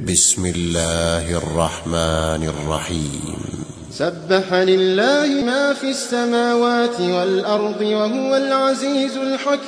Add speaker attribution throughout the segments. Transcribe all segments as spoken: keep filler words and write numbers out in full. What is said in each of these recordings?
Speaker 1: بسم الله الرحمن الرحيم
Speaker 2: سبح لله ما في السماوات والأرض وهو العزيز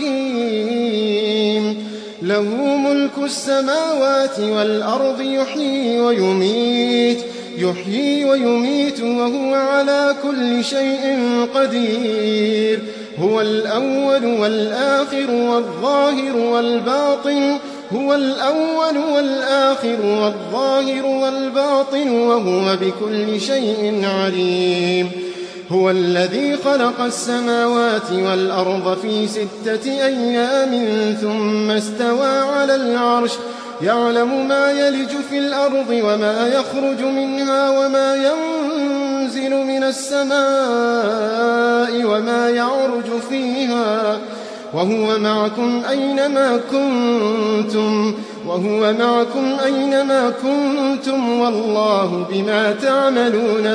Speaker 2: الحكيم. له ملك السماوات والأرض يحيي ويميت يحيي ويميت وهو على كل شيء قدير. هو الأول والآخر والظاهر والباطن هو الأول والآخر والظاهر والباطن وهو بكل شيء عليم. هو الذي خلق السماوات والأرض في ستة أيام ثم استوى على العرش يعلم ما يلج في الأرض وما يخرج منها وما ينزل من السماء وما يعرج فيها وهو معكم أينما كنتم وهو معكم أينما كنتم والله بما تعملون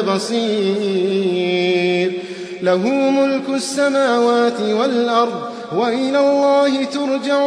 Speaker 2: بصير. له ملك السماوات والأرض وإلى الله ترجع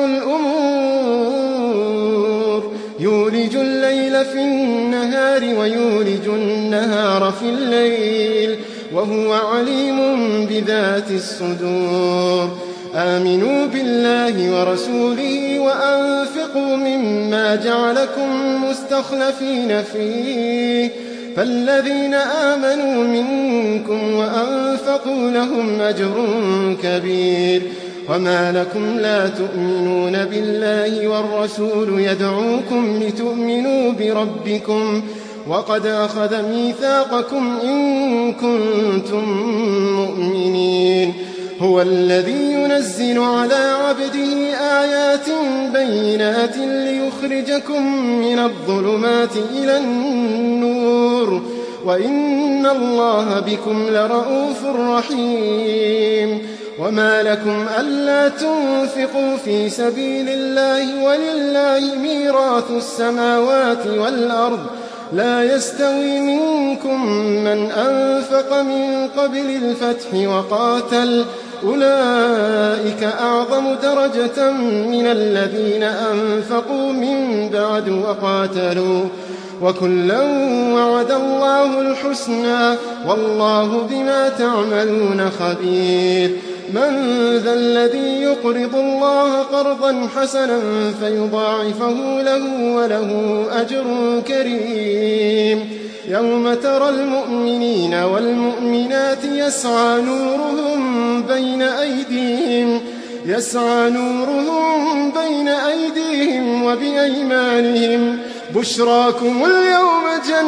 Speaker 2: الأمور. يولج الليل في النهار ويولج النهار في الليل وهو عليم بذات الصدور. آمنوا بالله ورسوله وأنفقوا مما جعلكم مستخلفين فيه فالذين آمنوا منكم وأنفقوا لهم أجر كبير. وما لكم لا تؤمنون بالله والرسول يدعوكم لتؤمنوا بربكم وقد أخذ ميثاقكم إن كنتم مؤمنين. هو الذي ينزل على عبده آيات بينات ليخرجكم من الظلمات إلى النور وإن الله بكم لرؤوف رحيم. وما لكم ألا تنفقوا في سبيل الله ولله ميراث السماوات والأرض لا يستوي منكم من أنفق من قبل الفتح وقاتل أولئك أعظم درجة من الذين أنفقوا من بعد وقاتلوا وكلا وعد الله الحسنى والله بما تعملون خبير. من ذا الذي يقرض الله قرضا حسنا فيضاعفه له وله أجر كريم. يوم ترى المؤمنين والمؤمنات يسعى نورهم بين أيديهم يسعى نورهم بين أيديهم وبأيمانهم بشراكم اليوم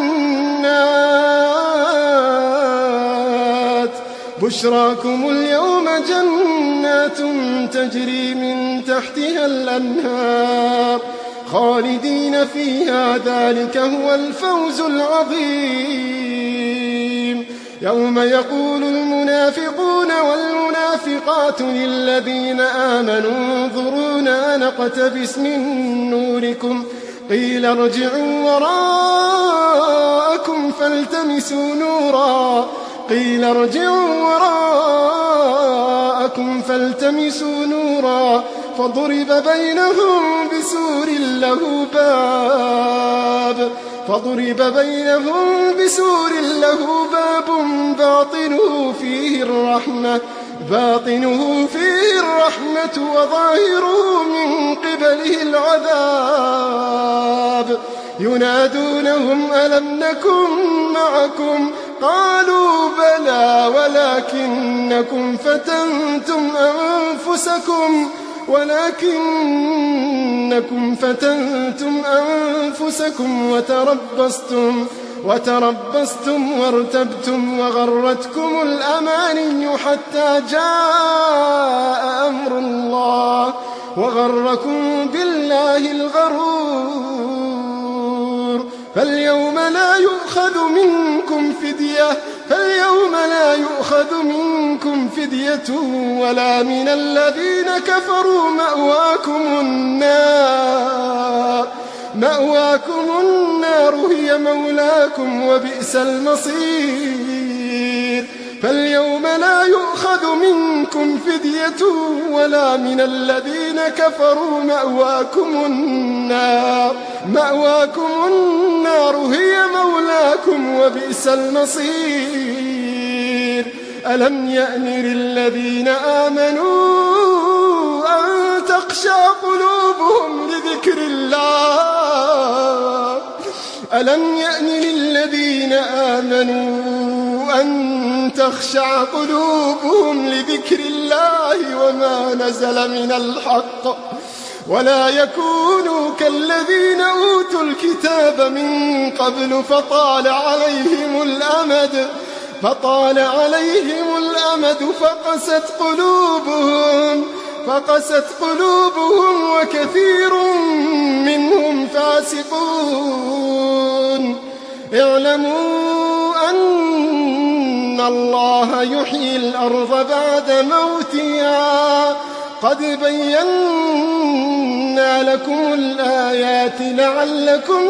Speaker 2: جنات بشراكم اليوم جنات تجري من تحتها الأنهار خالدين فيها ذلك هو الفوز العظيم. يوم يقول المنافقون والمنافقات للذين آمنوا انظرونا نقتبس من نوركم قيل ارجعوا وراءكم فالتمسوا نورا قيل ارجعوا وراءكم فالتمسوا نورا فضرب بينهم بسور له باب فضرب بينهم بسور له باب باطنه فيه الرحمة باطنه فيه الرحمة وظاهره من قبله العذاب. ينادونهم ألم نكن معكم قالوا بلى ولكنكم فتنتم أنفسكم ولكنكم فتنتم أنفسكم وتربصتم وتربصتم وارتبتم وغرتكم الأماني حتى جاء أمر الله وغركم بالله الغرور. فاليوم لا يؤخذ منكم فدية فاليوم لا يؤخذ منكم فدية ولا من الذين كفروا مأواكم النار مأواكم النار هي مولاكم وبئس المصير. فاليوم لا يؤخذ منكم فدية ولا من الذين كفروا مأواكم النار مأواكم النار هي مولاكم وبئس المصير. ألم يأن للذين آمنوا أن تخشع قلوبهم لذكر الله ألم يأن للذين آمنوا أن تخشع قلوبهم لذكر الله وما نزل من الحق ولا يكونوا كالذين أوتوا الكتاب من قبل فطال عليهم الأمد فطال عليهم الأمد فقست قلوبهم فقست قلوبهم وكثير منهم فاسقون. اعلموا أن الله يحيي الأرض بعد موتها قد بينا لكم الآيات لعلكم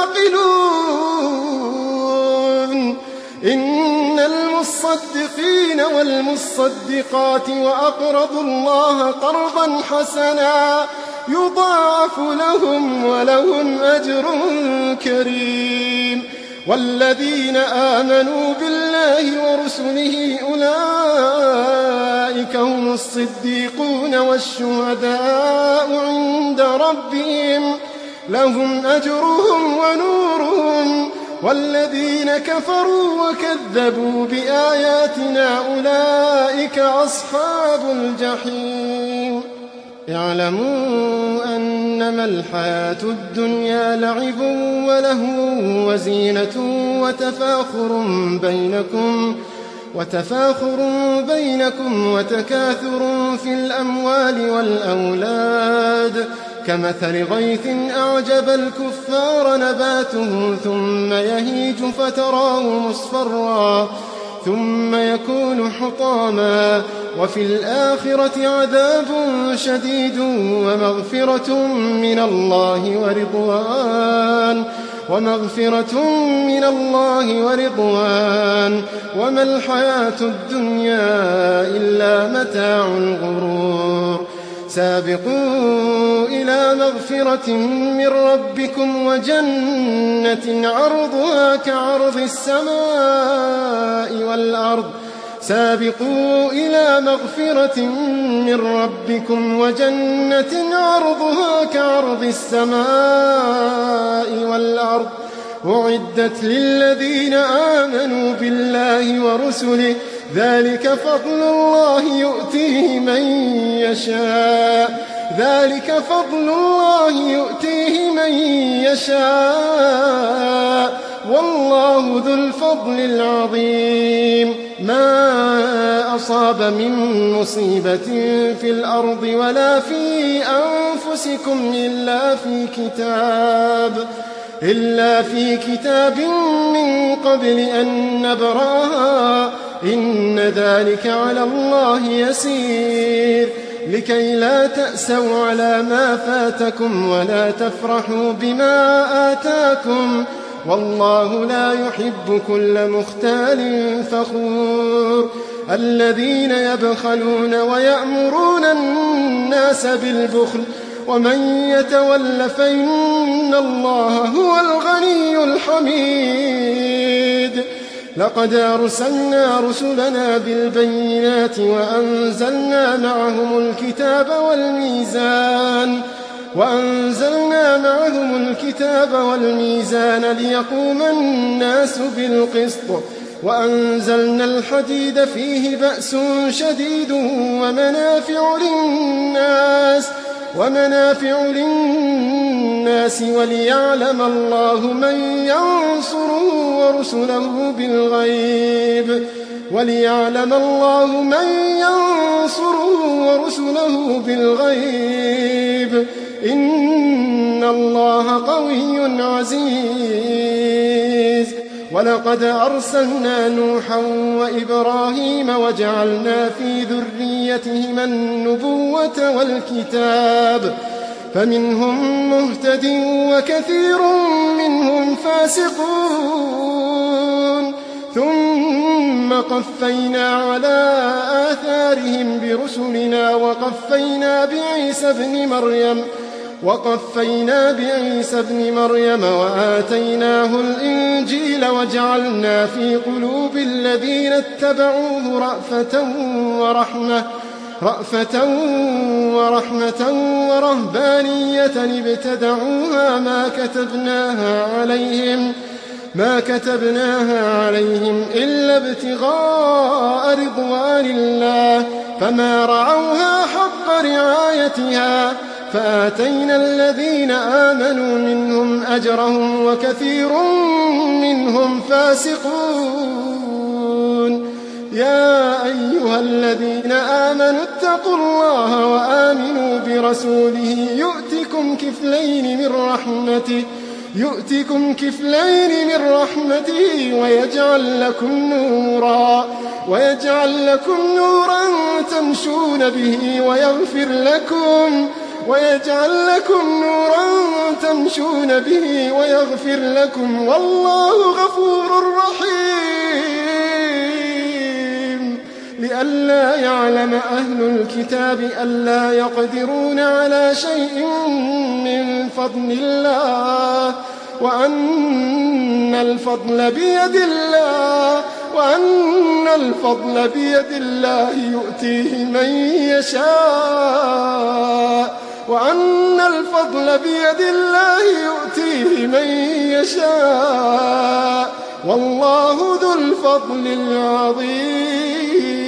Speaker 2: تعقلون. إن المصدقين والمصدقات وأقرضوا الله قرضا حسنا يضاعف لهم ولهم أجر كريم. والذين آمنوا بالله ورسله أولئك هم الصديقون والشهداء عند ربهم لهم أجرهم ونورهم. والذين كفروا وكذبوا بآياتنا أولئك أصحاب الجحيم. اعلموا أنما الحياة الدنيا لعب ولهو وزينة وتفاخر بينكم وتفاخر بينكم وتكاثر في الأموال والأولاد كمثل غيث أعجب الكفار نباته ثم يهيج فتراه مصفرا ثم يكون حطاما وفي الآخرة عذاب شديد ومغفرة من الله ورضوان ومغفرة من الله ورضوان وما الحياة الدنيا إلا متاع الغرور. سابقوا إلى مغفرة من ربكم وجنة عرضها كعرض السماء والأرض سابقوا إلى مغفرة من ربكم وجنة عرضها كعرض السماء والأرض أعدت للذين آمنوا بالله ورسله ذلك فضل الله يؤتيه من يشاء ذلك فضل الله يؤتيه من يشاء والله ذو الفضل العظيم. ما أصاب من مصيبة في الأرض ولا في أنفسكم إلا في كتاب إلا في كتاب من قبل أن نبرأها إن ذلك على الله يسير. لكي لا تأسوا على ما فاتكم ولا تفرحوا بما آتاكم والله لا يحب كل مختال فخور. الذين يبخلون ويأمرون الناس بالبخل ومن يتول فإن الله هو الغني الحميد. لقد أرسلنا رسلنا بالبينات وأنزلنا معهم الكتاب والميزان وأنزلنا معهم الكتاب والميزان ليقوم الناس بالقسط وأنزلنا الحديد فيه بأس شديد ومنافع للناس ومنافع للناس وليعلم الله من ينصره ورسله بالغيب وليعلم الله من ينصره ورسله بالغيب إن الله قوي عزيز. ولقد أرسلنا نوحا وإبراهيم وجعلنا في ذريتهما النبوة والكتاب فمنهم مهتد وكثير منهم فاسقون. ثم وقفينا على آثارهم برسلنا وقفينا بعيسى ابن مريم وقفينا بعيسى ابن مريم وآتيناه الإنجيل وجعلنا في قلوب الذين اتبعوه رأفة ورحمة رأفة ورحمة ورهبانية ابتدعوها ما كتبناها عليهم ما كتبناها عليهم إلا ابتغاء رضوان الله فما رعوها حق رعايتها فآتينا الذين آمنوا منهم أجرهم وكثير منهم فاسقون. يا أيها الذين آمنوا اتقوا الله وآمنوا برسوله يؤتكم كفلين من رحمته يؤتكم كفلين من رحمته ويجعل لكم نورا ويجعل لكم نورا تمشون به ويغفر لكم ويجعل لكم نورا تمشون به ويغفر لكم والله غفور رحيم. لئلا يعلم أهل الكتاب ألا يقدرون على شيء من فضل الله وأن الفضل بيد الله وأن الفضل بيد الله يؤتيه من يشاء وأن الفضل بيد الله يؤتيه من يشاء والله ذو الفضل العظيم.